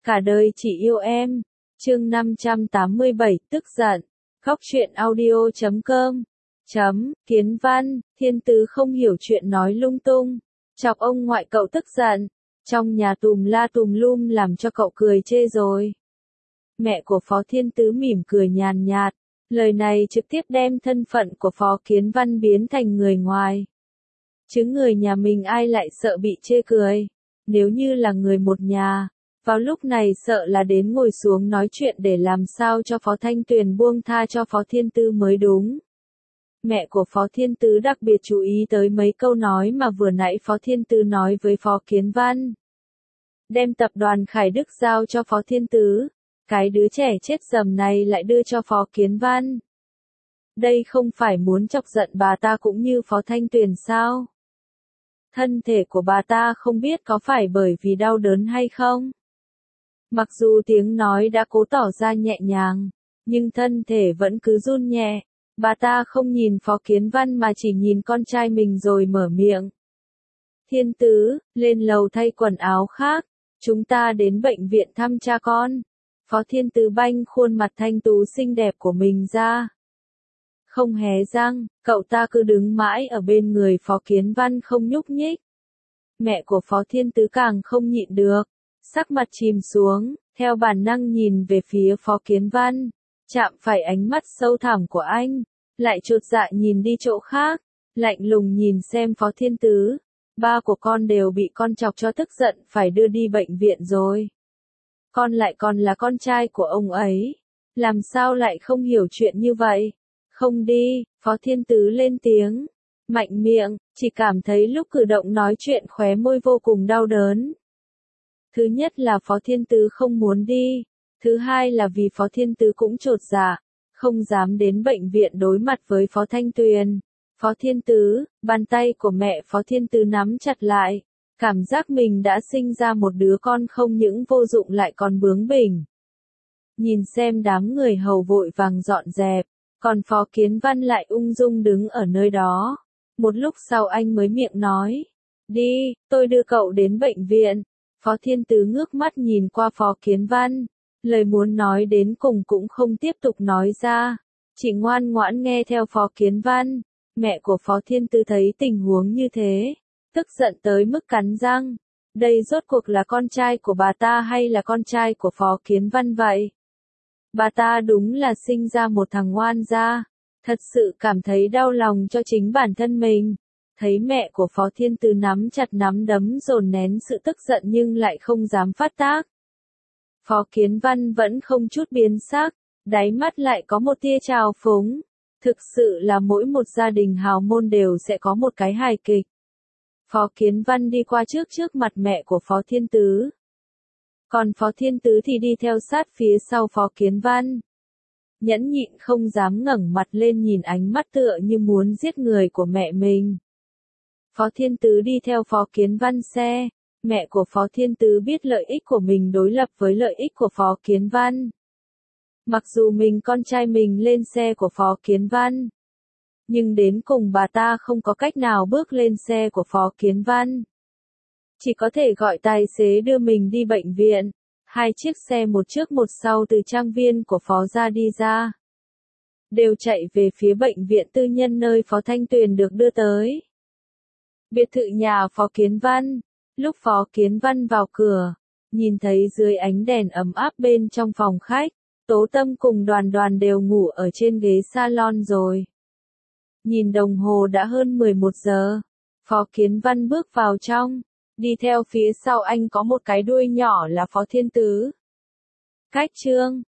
Cả đời chỉ yêu em. Chương 587, tức giận. Khóc chuyện audio.com. Kiến văn, Thiên Tứ không hiểu chuyện nói lung tung. Chọc ông ngoại cậu tức giận. Trong nhà tùm la tùm lum làm cho cậu cười chê rồi. Mẹ của Phó Thiên Tứ mỉm cười nhàn nhạt. Lời này trực tiếp đem thân phận của Phó Kiến Văn biến thành người ngoài. Chứ người nhà mình ai lại sợ bị chê cười. Nếu như là người một nhà, vào lúc này sợ là đến ngồi xuống nói chuyện để làm sao cho Phó Thanh Tuyền buông tha cho Phó Thiên Tứ mới đúng. Mẹ của Phó Thiên Tứ đặc biệt chú ý tới mấy câu nói mà vừa nãy Phó Thiên Tứ nói với Phó Kiến Văn. Đem tập đoàn Khải Đức giao cho Phó Thiên Tứ. Cái đứa trẻ chết dầm này lại đưa cho Phó Kiến Văn. Đây không phải muốn chọc giận bà ta cũng như Phó Thanh Tuyền sao? Thân thể của bà ta không biết có phải bởi vì đau đớn hay không? Mặc dù tiếng nói đã cố tỏ ra nhẹ nhàng, nhưng thân thể vẫn cứ run nhẹ. Bà ta không nhìn Phó Kiến Văn mà chỉ nhìn con trai mình rồi mở miệng. Thiên Tứ, lên lầu thay quần áo khác, chúng ta đến bệnh viện thăm cha con. Phó Thiên Tứ banh khuôn mặt thanh tú xinh đẹp của mình ra. Không hé răng, cậu ta cứ đứng mãi ở bên người Phó Kiến Văn không nhúc nhích. Mẹ của Phó Thiên Tứ càng không nhịn được, sắc mặt chìm xuống, theo bản năng nhìn về phía Phó Kiến Văn, chạm phải ánh mắt sâu thẳm của anh, lại chột dạ nhìn đi chỗ khác, lạnh lùng nhìn xem Phó Thiên Tứ, ba của con đều bị con chọc cho tức giận phải đưa đi bệnh viện rồi. Con lại còn là con trai của ông ấy, làm sao lại không hiểu chuyện như vậy? Không đi, Phó Thiên Tứ lên tiếng, mạnh miệng, chỉ cảm thấy lúc cử động nói chuyện khóe môi vô cùng đau đớn. Thứ nhất là Phó Thiên Tứ không muốn đi, thứ hai là vì Phó Thiên Tứ cũng chột dạ, không dám đến bệnh viện đối mặt với Phó Thanh Tuyền. Phó Thiên Tứ, bàn tay của mẹ Phó Thiên Tứ nắm chặt lại, cảm giác mình đã sinh ra một đứa con không những vô dụng lại còn bướng bỉnh. Nhìn xem đám người hầu vội vàng dọn dẹp, còn Phó Kiến Văn lại ung dung đứng ở nơi đó. Một lúc sau anh mới miệng nói, đi, tôi đưa cậu đến bệnh viện. Phó Thiên Tứ ngước mắt nhìn qua Phó Kiến Văn, lời muốn nói đến cùng cũng không tiếp tục nói ra, chỉ ngoan ngoãn nghe theo Phó Kiến Văn. Mẹ của Phó Thiên Tứ thấy tình huống như thế, tức giận tới mức cắn răng. Đây rốt cuộc là con trai của bà ta hay là con trai của Phó Kiến Văn vậy? Bà ta đúng là sinh ra một thằng ngoan gia, thật sự cảm thấy đau lòng cho chính bản thân mình. Thấy mẹ của Phó Thiên Tứ nắm chặt nắm đấm dồn nén sự tức giận nhưng lại không dám phát tác. Phó Kiến Văn vẫn không chút biến sắc, đáy mắt lại có một tia trào phúng. Thực sự là mỗi một gia đình hào môn đều sẽ có một cái hài kịch. Phó Kiến Văn đi qua trước mặt mẹ của Phó Thiên Tứ. Còn Phó Thiên Tứ thì đi theo sát phía sau Phó Kiến Văn. Nhẫn nhịn không dám ngẩng mặt lên nhìn ánh mắt tựa như muốn giết người của mẹ mình. Phó Thiên Tứ đi theo Phó Kiến Văn xe. Mẹ của Phó Thiên Tứ biết lợi ích của mình đối lập với lợi ích của Phó Kiến Văn. Mặc dù mình con trai mình lên xe của Phó Kiến Văn, nhưng đến cùng bà ta không có cách nào bước lên xe của Phó Kiến Văn. Chỉ có thể gọi tài xế đưa mình đi bệnh viện. Hai chiếc xe một trước một sau từ trang viên của Phó gia đi ra, đều chạy về phía bệnh viện tư nhân nơi Phó Thanh Tuyền được đưa tới. Biệt thự nhà Phó Kiến Văn. Lúc Phó Kiến Văn vào cửa, nhìn thấy dưới ánh đèn ấm áp bên trong phòng khách, Tố Tâm cùng Đoàn Đoàn đều ngủ ở trên ghế salon rồi. Nhìn đồng hồ đã hơn 11 giờ, Phó Kiến Văn bước vào trong, đi theo phía sau anh có một cái đuôi nhỏ là Phó Thiên Tứ. Cách chương